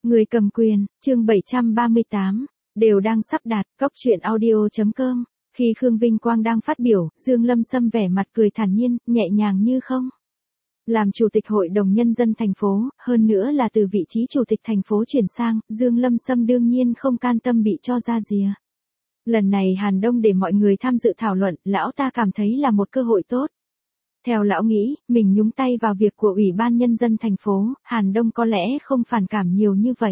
Người cầm quyền, chương 738, đều đang sắp đặt, Cóc truyện audio.com. Khi Khương Vinh Quang đang phát biểu, Dương Lâm Sâm vẻ mặt cười thản nhiên, nhẹ nhàng như không. Làm chủ tịch hội đồng nhân dân thành phố, hơn nữa là từ vị trí chủ tịch thành phố chuyển sang, Dương Lâm Sâm đương nhiên không can tâm bị cho ra rìa. Lần này Hàn Đông để mọi người tham dự thảo luận, lão ta cảm thấy là một cơ hội tốt. Theo lão nghĩ, mình nhúng tay vào việc của Ủy ban Nhân dân thành phố, Hàn Đông có lẽ không phản cảm nhiều như vậy.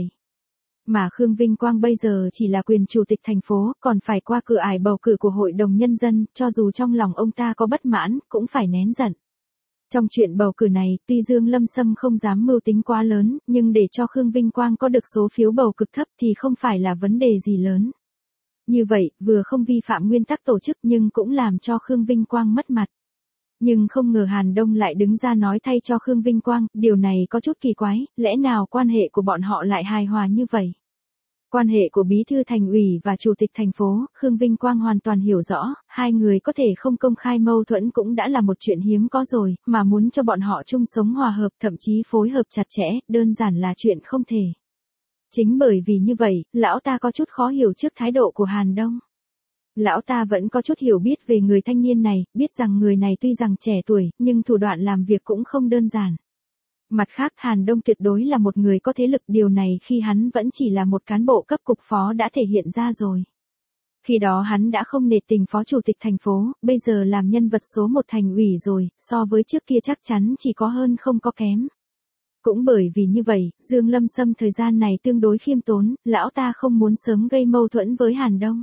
Mà Khương Vinh Quang bây giờ chỉ là quyền chủ tịch thành phố, còn phải qua cửa ải bầu cử của Hội đồng Nhân dân, cho dù trong lòng ông ta có bất mãn, cũng phải nén giận. Trong chuyện bầu cử này, tuy Dương Lâm Sâm không dám mưu tính quá lớn, nhưng để cho Khương Vinh Quang có được số phiếu bầu cực thấp thì không phải là vấn đề gì lớn. Như vậy, vừa không vi phạm nguyên tắc tổ chức nhưng cũng làm cho Khương Vinh Quang mất mặt. Nhưng không ngờ Hàn Đông lại đứng ra nói thay cho Khương Vinh Quang, điều này có chút kỳ quái, lẽ nào quan hệ của bọn họ lại hài hòa như vậy? Quan hệ của bí thư thành ủy và chủ tịch thành phố, Khương Vinh Quang hoàn toàn hiểu rõ, hai người có thể không công khai mâu thuẫn cũng đã là một chuyện hiếm có rồi, mà muốn cho bọn họ chung sống hòa hợp thậm chí phối hợp chặt chẽ, đơn giản là chuyện không thể. Chính bởi vì như vậy, lão ta có chút khó hiểu trước thái độ của Hàn Đông. Lão ta vẫn có chút hiểu biết về người thanh niên này, biết rằng người này tuy rằng trẻ tuổi, nhưng thủ đoạn làm việc cũng không đơn giản. Mặt khác Hàn Đông tuyệt đối là một người có thế lực, điều này khi hắn vẫn chỉ là một cán bộ cấp cục phó đã thể hiện ra rồi. Khi đó hắn đã không nể tình phó chủ tịch thành phố, bây giờ làm nhân vật số 1 thành ủy rồi, so với trước kia chắc chắn chỉ có hơn không có kém. Cũng bởi vì như vậy, Dương Lâm Sâm thời gian này tương đối khiêm tốn, lão ta không muốn sớm gây mâu thuẫn với Hàn Đông.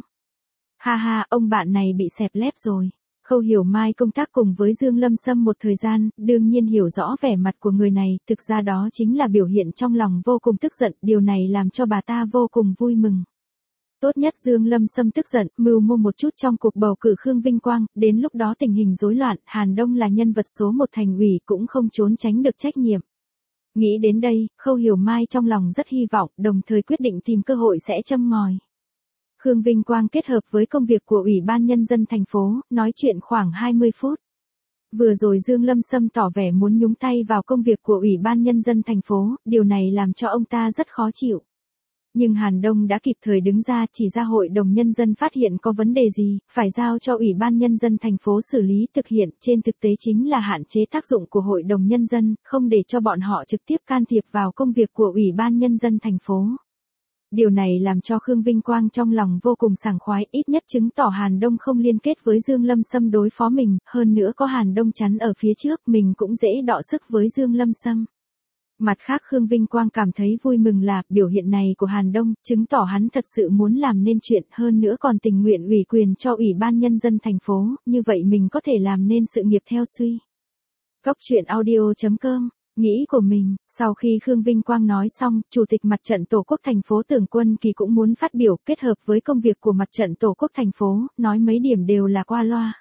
Ha ha, ông bạn này bị xẹp lép rồi. Khâu Hiểu Mai công tác cùng với Dương Lâm Sâm một thời gian, đương nhiên hiểu rõ vẻ mặt của người này, thực ra đó chính là biểu hiện trong lòng vô cùng tức giận, điều này làm cho bà ta vô cùng vui mừng. Tốt nhất Dương Lâm Sâm tức giận, mưu mô một chút trong cuộc bầu cử Khương Vinh Quang, đến lúc đó tình hình rối loạn, Hàn Đông là nhân vật số 1 thành ủy cũng không trốn tránh được trách nhiệm. Nghĩ đến đây, Khâu Hiểu Mai trong lòng rất hy vọng, đồng thời quyết định tìm cơ hội sẽ châm ngòi. Khương Vinh Quang kết hợp với công việc của Ủy ban Nhân dân thành phố, nói chuyện khoảng 20 phút. Vừa rồi Dương Lâm Sâm tỏ vẻ muốn nhúng tay vào công việc của Ủy ban Nhân dân thành phố, điều này làm cho ông ta rất khó chịu. Nhưng Hàn Đông đã kịp thời đứng ra chỉ ra Hội đồng Nhân dân phát hiện có vấn đề gì, phải giao cho Ủy ban Nhân dân thành phố xử lý thực hiện, trên thực tế chính là hạn chế tác dụng của Hội đồng Nhân dân, không để cho bọn họ trực tiếp can thiệp vào công việc của Ủy ban Nhân dân thành phố. Điều này làm cho Khương Vinh Quang trong lòng vô cùng sảng khoái, ít nhất chứng tỏ Hàn Đông không liên kết với Dương Lâm Sâm đối phó mình, hơn nữa có Hàn Đông chắn ở phía trước, mình cũng dễ đọ sức với Dương Lâm Sâm. Mặt khác Khương Vinh Quang cảm thấy vui mừng là biểu hiện này của Hàn Đông, chứng tỏ hắn thật sự muốn làm nên chuyện, hơn nữa còn tình nguyện ủy quyền cho Ủy ban Nhân dân thành phố, như vậy mình có thể làm nên sự nghiệp theo suy. Cóc truyện audio.com. Nghĩ của mình, sau khi Khương Vinh Quang nói xong, Chủ tịch Mặt trận Tổ quốc thành phố Tưởng Quân Kỳ cũng muốn phát biểu, kết hợp với công việc của Mặt trận Tổ quốc thành phố, nói mấy điểm đều là qua loa.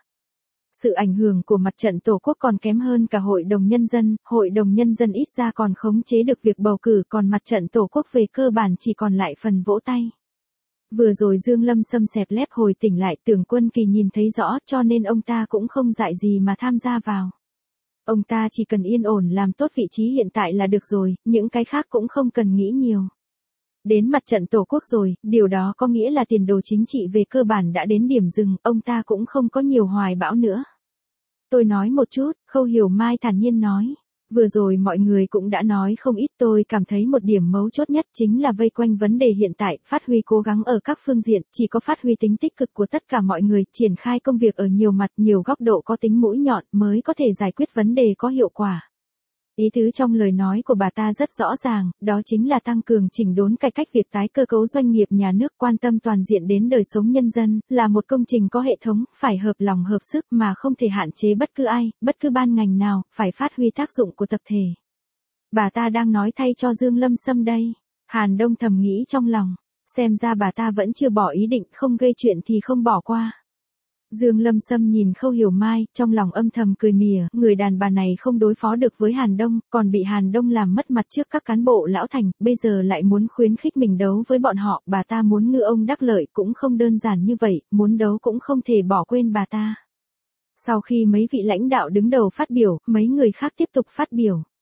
Sự ảnh hưởng của Mặt trận Tổ quốc còn kém hơn cả Hội đồng Nhân dân ít ra còn khống chế được việc bầu cử, còn Mặt trận Tổ quốc về cơ bản chỉ còn lại phần vỗ tay. Vừa rồi Dương Lâm Sâm xẹp lép hồi tỉnh lại, Tưởng Quân Kỳ nhìn thấy rõ, cho nên ông ta cũng không dại gì mà tham gia vào. Ông ta chỉ cần yên ổn làm tốt vị trí hiện tại là được rồi, những cái khác cũng không cần nghĩ nhiều. Đến Mặt trận Tổ quốc rồi, điều đó có nghĩa là tiền đồ chính trị về cơ bản đã đến điểm dừng, ông ta cũng không có nhiều hoài bão nữa. Tôi nói một chút, Khâu Hiểu Mai thản nhiên nói. Vừa rồi mọi người cũng đã nói không ít, tôi cảm thấy một điểm mấu chốt nhất chính là vây quanh vấn đề hiện tại, phát huy cố gắng ở các phương diện, chỉ có phát huy tính tích cực của tất cả mọi người, triển khai công việc ở nhiều mặt, nhiều góc độ có tính mũi nhọn mới có thể giải quyết vấn đề có hiệu quả. Ý tứ trong lời nói của bà ta rất rõ ràng, đó chính là tăng cường chỉnh đốn cải cách việc tái cơ cấu doanh nghiệp nhà nước, quan tâm toàn diện đến đời sống nhân dân, là một công trình có hệ thống, phải hợp lòng hợp sức mà không thể hạn chế bất cứ ai, bất cứ ban ngành nào, phải phát huy tác dụng của tập thể. Bà ta đang nói thay cho Dương Lâm Sâm đây. Hàn Đông thầm nghĩ trong lòng, xem ra bà ta vẫn chưa bỏ ý định, không gây chuyện thì không bỏ qua. Dương Lâm Sâm nhìn Khâu Hiểu Mai, trong lòng âm thầm cười mỉa, người đàn bà này không đối phó được với Hàn Đông, còn bị Hàn Đông làm mất mặt trước các cán bộ lão thành, bây giờ lại muốn khuyến khích mình đấu với bọn họ, bà ta muốn ngư ông đắc lợi cũng không đơn giản như vậy, muốn đấu cũng không thể bỏ quên bà ta. Sau khi mấy vị lãnh đạo đứng đầu phát biểu, mấy người khác tiếp tục phát biểu.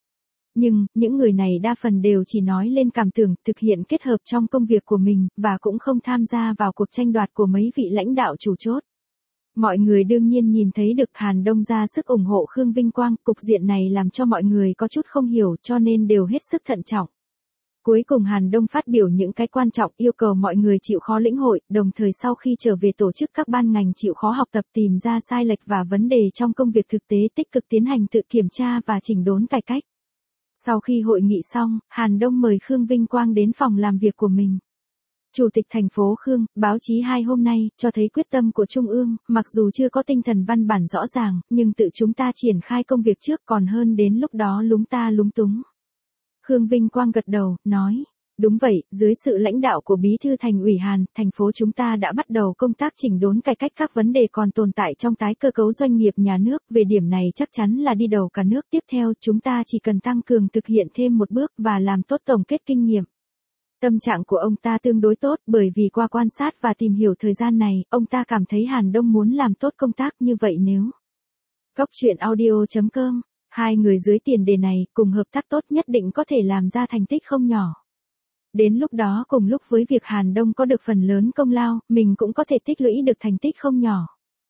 Nhưng, những người này đa phần đều chỉ nói lên cảm tưởng, thực hiện kết hợp trong công việc của mình, và cũng không tham gia vào cuộc tranh đoạt của mấy vị lãnh đạo chủ chốt. Mọi người đương nhiên nhìn thấy được Hàn Đông ra sức ủng hộ Khương Vinh Quang, cục diện này làm cho mọi người có chút không hiểu cho nên đều hết sức thận trọng. Cuối cùng Hàn Đông phát biểu những cái quan trọng yêu cầu mọi người chịu khó lĩnh hội, đồng thời sau khi trở về tổ chức các ban ngành chịu khó học tập tìm ra sai lệch và vấn đề trong công việc thực tế tích cực tiến hành tự kiểm tra và chỉnh đốn cải cách. Sau khi hội nghị xong, Hàn Đông mời Khương Vinh Quang đến phòng làm việc của mình. Chủ tịch thành phố Khương, báo chí 2 hôm nay, cho thấy quyết tâm của Trung ương, mặc dù chưa có tinh thần văn bản rõ ràng, nhưng tự chúng ta triển khai công việc trước còn hơn đến lúc đó lúng ta lúng túng. Khương Vinh Quang gật đầu, nói, đúng vậy, dưới sự lãnh đạo của Bí thư Thành ủy Hàn, thành phố chúng ta đã bắt đầu công tác chỉnh đốn cải cách các vấn đề còn tồn tại trong tái cơ cấu doanh nghiệp nhà nước, về điểm này chắc chắn là đi đầu cả nước. Tiếp theo, chúng ta chỉ cần tăng cường thực hiện thêm một bước và làm tốt tổng kết kinh nghiệm. Tâm trạng của ông ta tương đối tốt bởi vì qua quan sát và tìm hiểu thời gian này, ông ta cảm thấy Hàn Đông muốn làm tốt công tác như vậy nếu. Cóc truyện audio.com, hai người dưới tiền đề này cùng hợp tác tốt nhất định có thể làm ra thành tích không nhỏ. Đến lúc đó cùng lúc với việc Hàn Đông có được phần lớn công lao, mình cũng có thể tích lũy được thành tích không nhỏ.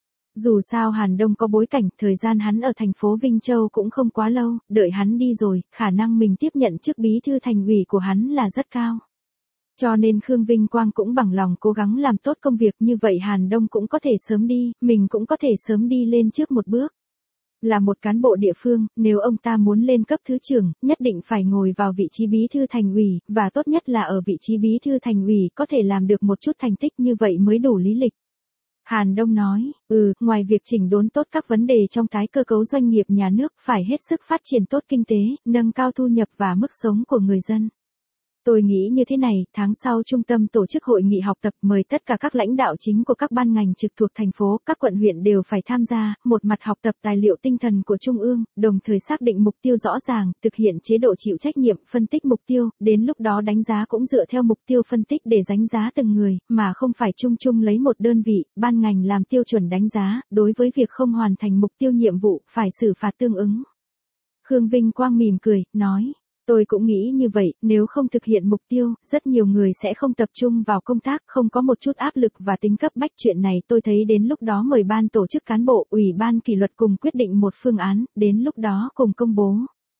Dù sao Hàn Đông có bối cảnh, thời gian hắn ở thành phố Vinh Châu cũng không quá lâu, đợi hắn đi rồi, khả năng mình tiếp nhận chức bí thư thành ủy của hắn là rất cao. Cho nên Khương Vinh Quang cũng bằng lòng cố gắng làm tốt công việc, như vậy Hàn Đông cũng có thể sớm đi, mình cũng có thể sớm đi lên trước một bước. Là một cán bộ địa phương, nếu ông ta muốn lên cấp thứ trưởng, nhất định phải ngồi vào vị trí bí thư thành ủy, và tốt nhất là ở vị trí bí thư thành ủy có thể làm được một chút thành tích như vậy mới đủ lý lịch. Hàn Đông nói, ngoài việc chỉnh đốn tốt các vấn đề trong tái cơ cấu doanh nghiệp nhà nước, phải hết sức phát triển tốt kinh tế, nâng cao thu nhập và mức sống của người dân. Tôi nghĩ như thế này, tháng sau trung tâm tổ chức hội nghị học tập, mời tất cả các lãnh đạo chính của các ban ngành trực thuộc thành phố, các quận huyện đều phải tham gia, một mặt học tập tài liệu tinh thần của Trung ương, đồng thời xác định mục tiêu rõ ràng, thực hiện chế độ chịu trách nhiệm, phân tích mục tiêu, đến lúc đó đánh giá cũng dựa theo mục tiêu phân tích để đánh giá từng người, mà không phải chung chung lấy một đơn vị, ban ngành làm tiêu chuẩn đánh giá, đối với việc không hoàn thành mục tiêu nhiệm vụ, phải xử phạt tương ứng. Khương Vinh Quang mỉm cười, nói. Tôi cũng nghĩ như vậy, nếu không thực hiện mục tiêu, rất nhiều người sẽ không tập trung vào công tác, không có một chút áp lực và tính cấp bách. Chuyện này tôi thấy đến lúc đó mời ban tổ chức cán bộ, ủy ban kỷ luật cùng quyết định một phương án, đến lúc đó cùng công bố.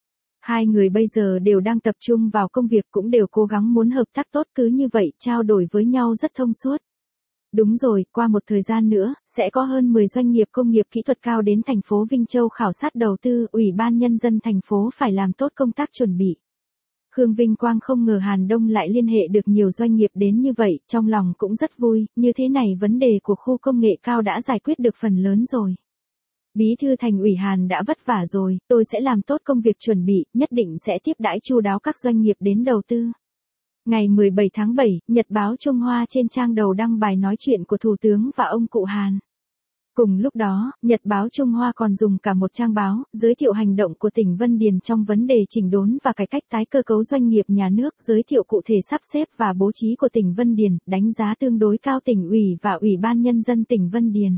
Hai người bây giờ đều đang tập trung vào công việc, cũng đều cố gắng muốn hợp tác tốt, cứ như vậy, trao đổi với nhau rất thông suốt. Đúng rồi, qua một thời gian nữa, sẽ có hơn 10 doanh nghiệp công nghiệp kỹ thuật cao đến thành phố Vinh Châu khảo sát đầu tư, Ủy ban Nhân dân thành phố phải làm tốt công tác chuẩn bị. Khương Vinh Quang không ngờ Hàn Đông lại liên hệ được nhiều doanh nghiệp đến như vậy, trong lòng cũng rất vui, như thế này vấn đề của khu công nghệ cao đã giải quyết được phần lớn rồi. Bí thư thành ủy Hàn đã vất vả rồi, tôi sẽ làm tốt công việc chuẩn bị, nhất định sẽ tiếp đãi chu đáo các doanh nghiệp đến đầu tư. Ngày 17 tháng 7, Nhật báo Trung Hoa trên trang đầu đăng bài nói chuyện của Thủ tướng và ông cụ Hàn. Cùng lúc đó, Nhật báo Trung Hoa còn dùng cả một trang báo, giới thiệu hành động của tỉnh Vân Điền trong vấn đề chỉnh đốn và cải cách tái cơ cấu doanh nghiệp nhà nước, giới thiệu cụ thể sắp xếp và bố trí của tỉnh Vân Điền, đánh giá tương đối cao tỉnh ủy và Ủy ban Nhân dân tỉnh Vân Điền.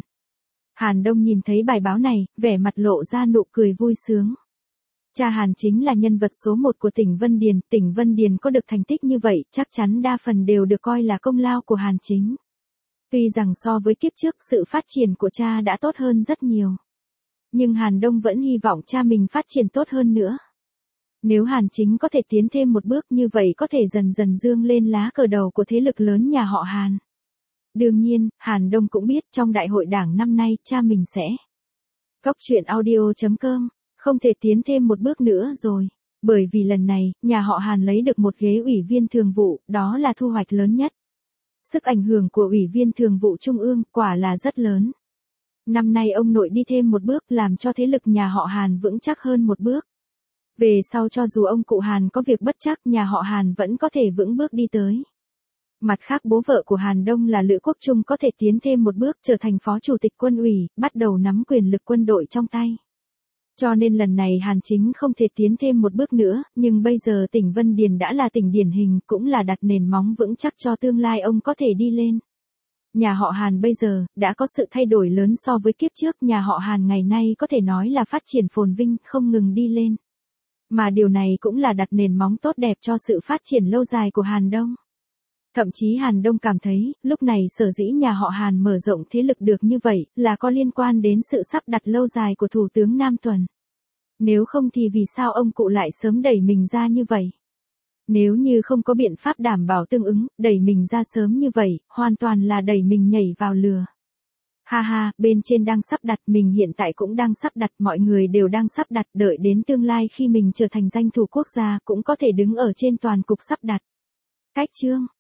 Hàn Đông nhìn thấy bài báo này, vẻ mặt lộ ra nụ cười vui sướng. Cha Hàn chính là nhân vật số 1 của tỉnh Vân Điền có được thành tích như vậy, chắc chắn đa phần đều được coi là công lao của Hàn Chính. Tuy rằng so với kiếp trước sự phát triển của cha đã tốt hơn rất nhiều. Nhưng Hàn Đông vẫn hy vọng cha mình phát triển tốt hơn nữa. Nếu Hàn Chính có thể tiến thêm một bước như vậy có thể dần dần dương lên lá cờ đầu của thế lực lớn nhà họ Hàn. Đương nhiên, Hàn Đông cũng biết trong đại hội đảng năm nay cha mình sẽ. Cóc truyện audio.com, không thể tiến thêm một bước nữa rồi. Bởi vì lần này, nhà họ Hàn lấy được một ghế ủy viên thường vụ, đó là thu hoạch lớn nhất. Sức ảnh hưởng của Ủy viên Thường vụ Trung ương quả là rất lớn. Năm nay ông nội đi thêm một bước làm cho thế lực nhà họ Hàn vững chắc hơn một bước. Về sau cho dù ông cụ Hàn có việc bất trắc, nhà họ Hàn vẫn có thể vững bước đi tới. Mặt khác bố vợ của Hàn Đông là Lữ Quốc Trung có thể tiến thêm một bước trở thành phó chủ tịch quân ủy, bắt đầu nắm quyền lực quân đội trong tay. Cho nên lần này Hàn Chính không thể tiến thêm một bước nữa, nhưng bây giờ tỉnh Vân Điền đã là tỉnh điển hình, cũng là đặt nền móng vững chắc cho tương lai ông có thể đi lên. Nhà họ Hàn bây giờ, đã có sự thay đổi lớn so với kiếp trước, nhà họ Hàn ngày nay có thể nói là phát triển phồn vinh, không ngừng đi lên. Mà điều này cũng là đặt nền móng tốt đẹp cho sự phát triển lâu dài của Hàn Đông. Thậm chí Hàn Đông cảm thấy, lúc này sở dĩ nhà họ Hàn mở rộng thế lực được như vậy, là có liên quan đến sự sắp đặt lâu dài của Thủ tướng Nam Tuần. Nếu không thì vì sao ông cụ lại sớm đẩy mình ra như vậy? Nếu như không có biện pháp đảm bảo tương ứng, đẩy mình ra sớm như vậy, hoàn toàn là đẩy mình nhảy vào lừa. Ha ha, bên trên đang sắp đặt, mình hiện tại cũng đang sắp đặt, mọi người đều đang sắp đặt, đợi đến tương lai khi mình trở thành danh thủ quốc gia cũng có thể đứng ở trên toàn cục sắp đặt. Cách chương